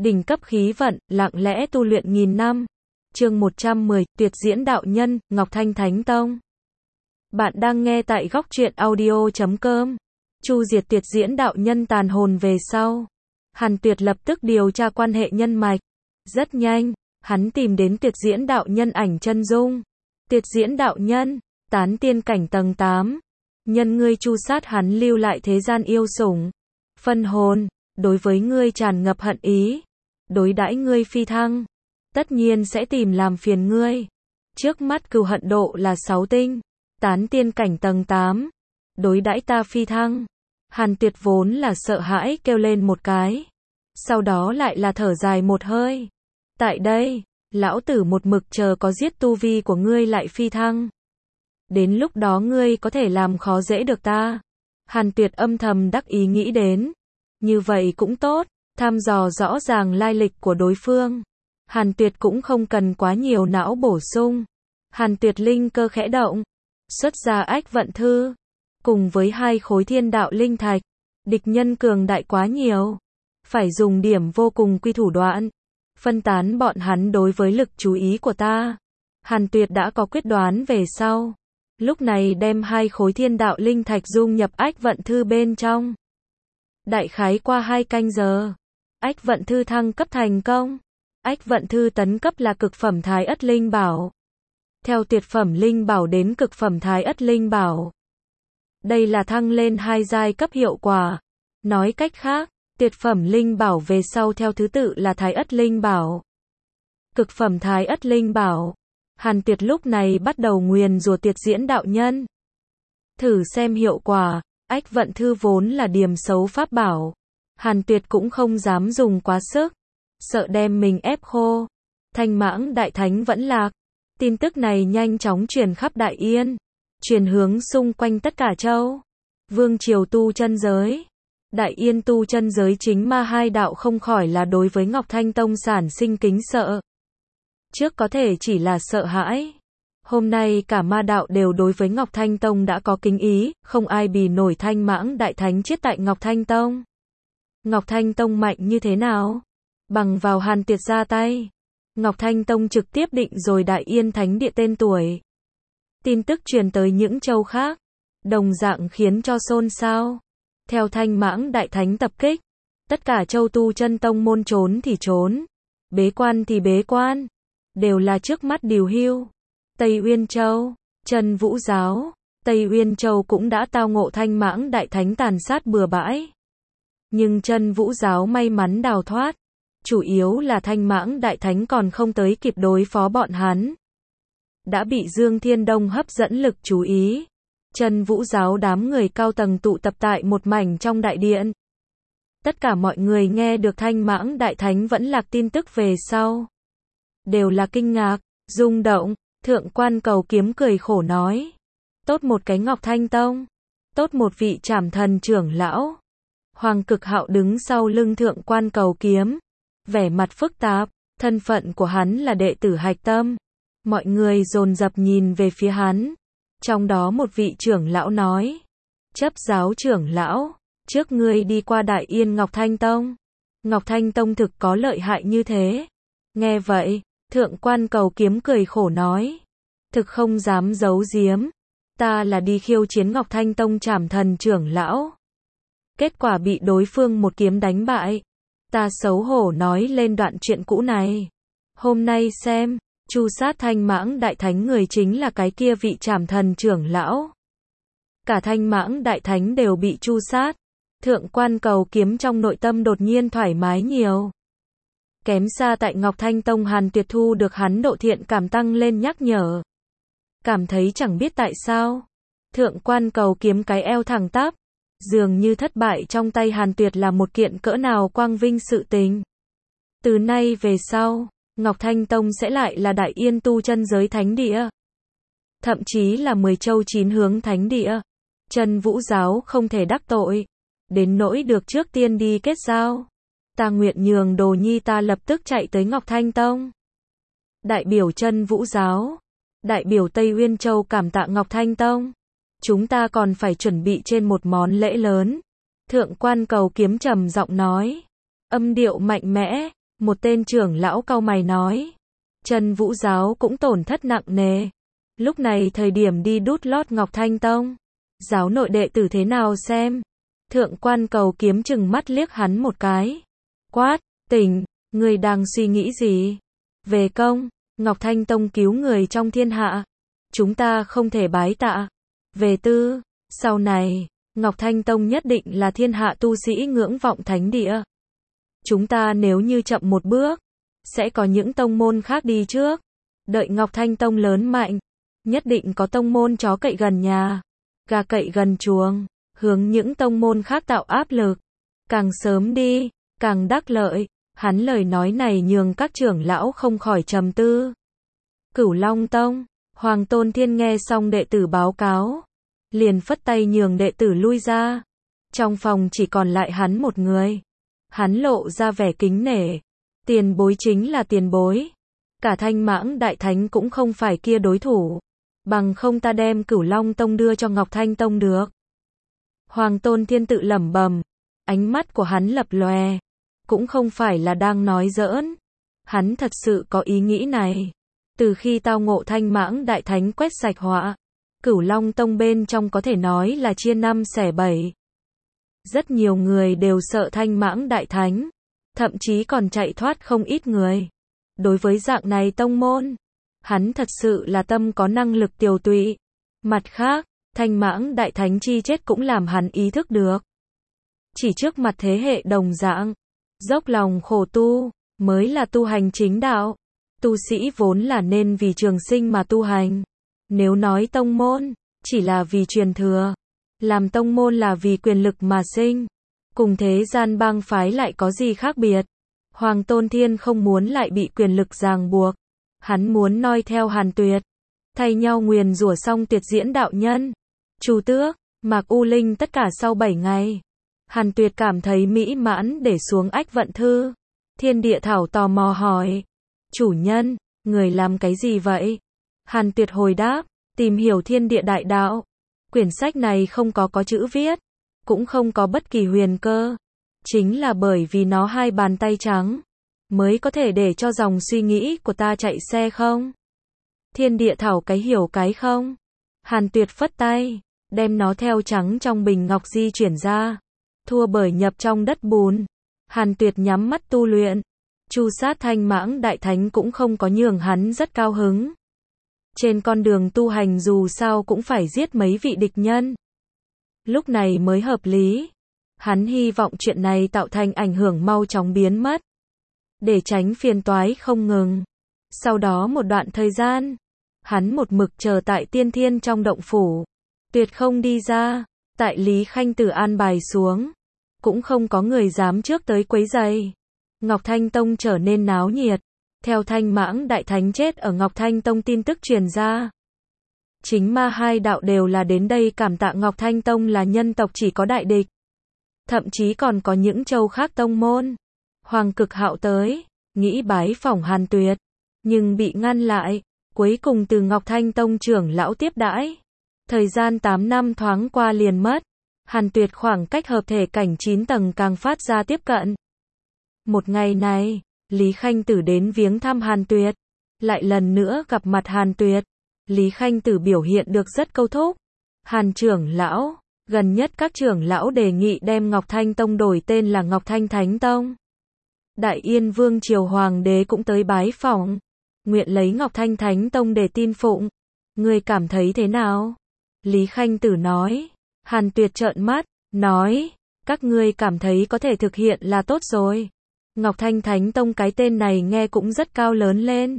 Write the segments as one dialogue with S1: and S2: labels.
S1: Đỉnh cấp khí vận, lặng lẽ tu luyện nghìn năm. Chương 110, Tuyệt diễn đạo nhân, Ngọc Thanh Thánh Tông. Bạn đang nghe tại góc truyện audio.com. Chu diệt Tuyệt diễn đạo nhân tàn hồn về sau. Hàn Tuyệt lập tức điều tra quan hệ nhân mạch. Rất nhanh, hắn tìm đến Tuyệt diễn đạo nhân ảnh chân dung. Tuyệt diễn đạo nhân, tán tiên cảnh tầng 8. Nhân ngươi chu sát hắn lưu lại thế gian yêu sủng. Phân hồn, đối với ngươi tràn ngập hận ý. Đối đãi ngươi phi thăng. Tất nhiên sẽ tìm làm phiền ngươi. Trước mắt cừu hận độ là 6 tinh. Tán tiên cảnh tầng 8. Đối đãi ta phi thăng. Hàn Tuyệt vốn là sợ hãi kêu lên một cái. Sau đó lại là thở dài một hơi. Tại đây, lão tử một mực chờ có giết tu vi của ngươi lại phi thăng. Đến lúc đó ngươi có thể làm khó dễ được ta. Hàn Tuyệt âm thầm đắc ý nghĩ đến. Như vậy cũng tốt, thăm dò rõ ràng lai lịch của đối phương. Hàn Tuyệt cũng không cần quá nhiều não bổ sung. Hàn Tuyệt linh cơ khẽ động, xuất ra Ách Vận Thư, cùng với 2 khối thiên đạo linh thạch. Địch nhân cường đại quá nhiều, phải dùng điểm vô cùng quy thủ đoạn, phân tán bọn hắn đối với lực chú ý của ta. Hàn Tuyệt đã có quyết đoán về sau. Lúc này đem 2 khối thiên đạo linh thạch dung nhập Ách Vận Thư bên trong. Đại khái qua 2 canh giờ, Ách Vận Thư thăng cấp thành công. Ách Vận Thư tấn cấp là cực phẩm Thái Ất Linh Bảo. Theo tuyệt phẩm Linh Bảo đến cực phẩm Thái Ất Linh Bảo. Đây là thăng lên 2 giai cấp hiệu quả. Nói cách khác, tuyệt phẩm Linh Bảo về sau theo thứ tự là Thái Ất Linh Bảo. Cực phẩm Thái Ất Linh Bảo. Hàn Tuyệt lúc này bắt đầu nguyền rủa Tuyệt diễn đạo nhân. Thử xem hiệu quả. Ách Vận Thư vốn là điểm xấu pháp bảo. Hàn Tuyệt cũng không dám dùng quá sức. Sợ đem mình ép khô. Thanh Mãng Đại Thánh vẫn lạc. Tin tức này nhanh chóng truyền khắp Đại Yên. Truyền hướng xung quanh tất cả châu. Vương triều tu chân giới. Đại Yên tu chân giới chính ma hai đạo không khỏi là đối với Ngọc Thanh Tông sản sinh kính sợ. Trước có thể chỉ là sợ hãi. Hôm nay cả ma đạo đều đối với Ngọc Thanh Tông đã có kính ý, không ai bì nổi Thanh Mãng Đại Thánh chết tại Ngọc Thanh Tông. Ngọc Thanh Tông mạnh như thế nào? Bằng vào Hàn Tuyệt ra tay. Ngọc Thanh Tông trực tiếp định rồi Đại Yên Thánh Địa tên tuổi. Tin tức truyền tới những châu khác. Đồng dạng khiến cho xôn xao. Theo Thanh Mãng Đại Thánh tập kích. Tất cả châu tu chân tông môn trốn thì trốn. Bế quan thì bế quan. Đều là trước mắt điều hưu. Tây Uyên Châu, Chân Vũ Giáo, Tây Uyên Châu cũng đã tao ngộ Thanh Mãng Đại Thánh tàn sát bừa bãi. Nhưng Chân Vũ Giáo may mắn đào thoát. Chủ yếu là Thanh Mãng Đại Thánh còn không tới kịp đối phó bọn hắn. Đã bị Dương Thiên Đông hấp dẫn lực chú ý. Chân Vũ Giáo đám người cao tầng tụ tập tại một mảnh trong đại điện. Tất cả mọi người nghe được Thanh Mãng Đại Thánh vẫn lạc tin tức về sau. Đều là kinh ngạc, rung động. Thượng quan Cầu Kiếm cười khổ nói. Tốt một cái Ngọc Thanh Tông. Tốt một vị Trảm Thần trưởng lão. Hoàng Cực Hạo đứng sau lưng Thượng quan Cầu Kiếm. Vẻ mặt phức tạp. Thân phận của hắn là đệ tử Hạch Tâm. Mọi người dồn dập nhìn về phía hắn. Trong đó một vị trưởng lão nói. Chấp giáo trưởng lão. Trước ngươi đi qua Đại Yên Ngọc Thanh Tông. Ngọc Thanh Tông thực có lợi hại như thế. Nghe vậy. Thượng quan Cầu Kiếm cười khổ nói. Thực không dám giấu giếm. Ta là đi khiêu chiến Ngọc Thanh Tông Trảm Thần trưởng lão. Kết quả bị đối phương một kiếm đánh bại. Ta xấu hổ nói lên đoạn chuyện cũ này. Hôm nay xem, chu sát Thanh Mãng Đại Thánh người chính là cái kia vị Trảm Thần trưởng lão. Cả Thanh Mãng Đại Thánh đều bị chu sát. Thượng quan Cầu Kiếm trong nội tâm đột nhiên thoải mái nhiều. Kém xa tại Ngọc Thanh Tông Hàn Tuyệt thu được hắn độ thiện cảm tăng lên nhắc nhở. Cảm thấy chẳng biết tại sao. Thượng quan Cầu Kiếm cái eo thẳng tắp. Dường như thất bại trong tay Hàn Tuyệt là một kiện cỡ nào quang vinh sự tình. Từ nay về sau, Ngọc Thanh Tông sẽ lại là Đại Yên tu chân giới thánh địa. Thậm chí là 10 châu 9 hướng thánh địa. Chân Vũ Giáo không thể đắc tội. Đến nỗi được trước tiên đi kết giao. Ta nguyện nhường đồ nhi ta lập tức chạy tới Ngọc Thanh Tông. Đại biểu Chân Vũ Giáo. Đại biểu Tây Uyên Châu cảm tạ Ngọc Thanh Tông. Chúng ta còn phải chuẩn bị trên một món lễ lớn. Thượng quan Cầu Kiếm trầm giọng nói. Âm điệu mạnh mẽ. Một tên trưởng lão cau mày nói. Chân Vũ giáo cũng tổn thất nặng nề. Lúc này thời điểm đi đút lót Ngọc Thanh Tông. Giáo nội đệ tử thế nào xem? Thượng quan Cầu Kiếm chừng mắt liếc hắn một cái. Quát, tỉnh, ngươi đang suy nghĩ gì? Về công, Ngọc Thanh Tông cứu người trong thiên hạ. Chúng ta không thể bái tạ. Về tư, sau này, Ngọc Thanh Tông nhất định là thiên hạ tu sĩ ngưỡng vọng thánh địa. Chúng ta nếu như chậm một bước, sẽ có những tông môn khác đi trước. Đợi Ngọc Thanh Tông lớn mạnh, nhất định có tông môn chó cậy gần nhà, gà cậy gần chuồng, hướng những tông môn khác tạo áp lực. Càng sớm đi, càng đắc lợi. Hắn lời nói này nhường các trưởng lão không khỏi trầm tư. Cửu Long Tông, Hoàng Tôn Thiên nghe xong đệ tử báo cáo, liền phất tay nhường đệ tử lui ra. Trong phòng chỉ còn lại hắn một người. Hắn lộ ra vẻ kính nể. Tiền bối chính là tiền bối. Cả Thanh Mãng Đại Thánh cũng không phải kia đối thủ. Bằng không ta đem Cửu Long Tông đưa cho Ngọc Thanh Tông được. Hoàng Tôn Thiên tự lẩm bẩm. Ánh mắt của hắn lập lòe. Cũng không phải là đang nói giỡn. Hắn thật sự có ý nghĩ này. Từ khi tao ngộ Thanh Mãng Đại Thánh quét sạch họa, Cửu Long Tông bên trong có thể nói là chia năm xẻ bảy. Rất nhiều người đều sợ Thanh Mãng Đại Thánh, thậm chí còn chạy thoát không ít người. Đối với dạng này tông môn, hắn thật sự là tâm có năng lực tiều tụy. Mặt khác, Thanh Mãng Đại Thánh chi chết cũng làm hắn ý thức được. Chỉ trước mặt thế hệ đồng dạng, dốc lòng khổ tu, mới là tu hành chính đạo. Tu sĩ vốn là nên vì trường sinh mà tu hành. Nếu nói tông môn, chỉ là vì truyền thừa. Làm tông môn là vì quyền lực mà sinh. Cùng thế gian bang phái lại có gì khác biệt. Hoàng Tôn Thiên không muốn lại bị quyền lực ràng buộc. Hắn muốn noi theo Hàn Tuyệt. Thay nhau nguyền rủa xong Tuyệt Diễn đạo nhân, Chu Tước, Mạc U Linh tất cả sau 7 ngày. Hàn Tuyệt cảm thấy mỹ mãn để xuống ách vận thư. Thiên Địa Thảo tò mò hỏi. Chủ nhân, người làm cái gì vậy? Hàn Tuyệt hồi đáp, tìm hiểu thiên địa đại đạo. Quyển sách này không có chữ viết, cũng không có bất kỳ huyền cơ. Chính là bởi vì nó hai bàn tay trắng, mới có thể để cho dòng suy nghĩ của ta chạy xe không? Thiên Địa Thảo cái hiểu cái không? Hàn Tuyệt phất tay, đem nó theo trắng trong bình ngọc di chuyển ra. Thua bởi nhập trong đất bùn. Hàn Tuyệt nhắm mắt tu luyện. Chu sát Thanh Mãng Đại Thánh cũng không có nhường hắn rất cao hứng. Trên con đường tu hành dù sao cũng phải giết mấy vị địch nhân. Lúc này mới hợp lý. Hắn hy vọng chuyện này tạo thành ảnh hưởng mau chóng biến mất. Để tránh phiền toái không ngừng. Sau đó một đoạn thời gian, hắn một mực chờ tại Tiên Thiên trong động phủ. Tuyệt không đi ra. Tại Lý Khanh Tử an bài xuống, cũng không có người dám trước tới quấy rầy. Ngọc Thanh Tông trở nên náo nhiệt. Theo Thanh Mãng Đại Thánh chết ở Ngọc Thanh Tông tin tức truyền ra. Chính ma hai đạo đều là đến đây cảm tạ Ngọc Thanh Tông là nhân tộc chỉ có đại địch. Thậm chí còn có những châu khác tông môn. Hoàng Cực Hạo tới, nghĩ bái phỏng Hàn Tuyệt, nhưng bị ngăn lại. Cuối cùng từ Ngọc Thanh Tông trưởng lão tiếp đãi. Thời gian 8 năm thoáng qua liền mất. Hàn Tuyệt khoảng cách hợp thể cảnh 9 tầng càng phát ra tiếp cận. Một ngày này, Lý Khanh Tử đến viếng thăm Hàn Tuyệt. Lại lần nữa gặp mặt Hàn Tuyệt. Lý Khanh Tử biểu hiện được rất câu thúc. Hàn trưởng lão, gần nhất các trưởng lão đề nghị đem Ngọc Thanh Tông đổi tên là Ngọc Thanh Thánh Tông. Đại Yên Vương Triều Hoàng đế cũng tới bái phỏng. Nguyện lấy Ngọc Thanh Thánh Tông để tin phụng. Ngươi cảm thấy thế nào? Lý Khanh Tử nói. Hàn Tuyệt trợn mắt, nói. Các ngươi cảm thấy có thể thực hiện là tốt rồi. Ngọc Thanh Thánh Tông cái tên này nghe cũng rất cao lớn lên.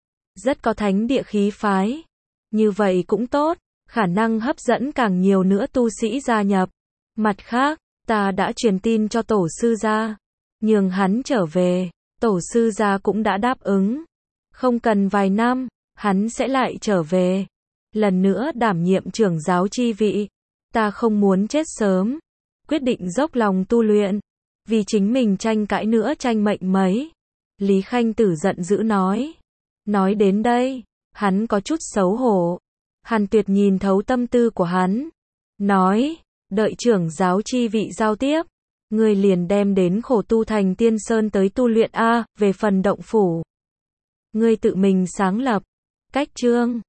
S1: Rất có thánh địa khí phái. Như vậy cũng tốt, khả năng hấp dẫn càng nhiều nữa tu sĩ gia nhập. Mặt khác, ta đã truyền tin cho tổ sư gia, nhường hắn trở về. Tổ sư gia cũng đã đáp ứng. Không cần vài năm, hắn sẽ lại trở về. Lần nữa đảm nhiệm trưởng giáo chi vị. Ta không muốn chết sớm. Quyết định dốc lòng tu luyện. Vì chính mình tranh cãi nữa tranh mệnh mấy. Lý Khanh Tử giận dữ nói. Nói đến đây, hắn có chút xấu hổ. Hàn Tuyệt nhìn thấu tâm tư của hắn. Nói, đợi trưởng giáo chi vị giao tiếp. Ngươi liền đem đến khổ tu thành tiên sơn tới tu luyện a, về phần động phủ, ngươi tự mình sáng lập. Cách chương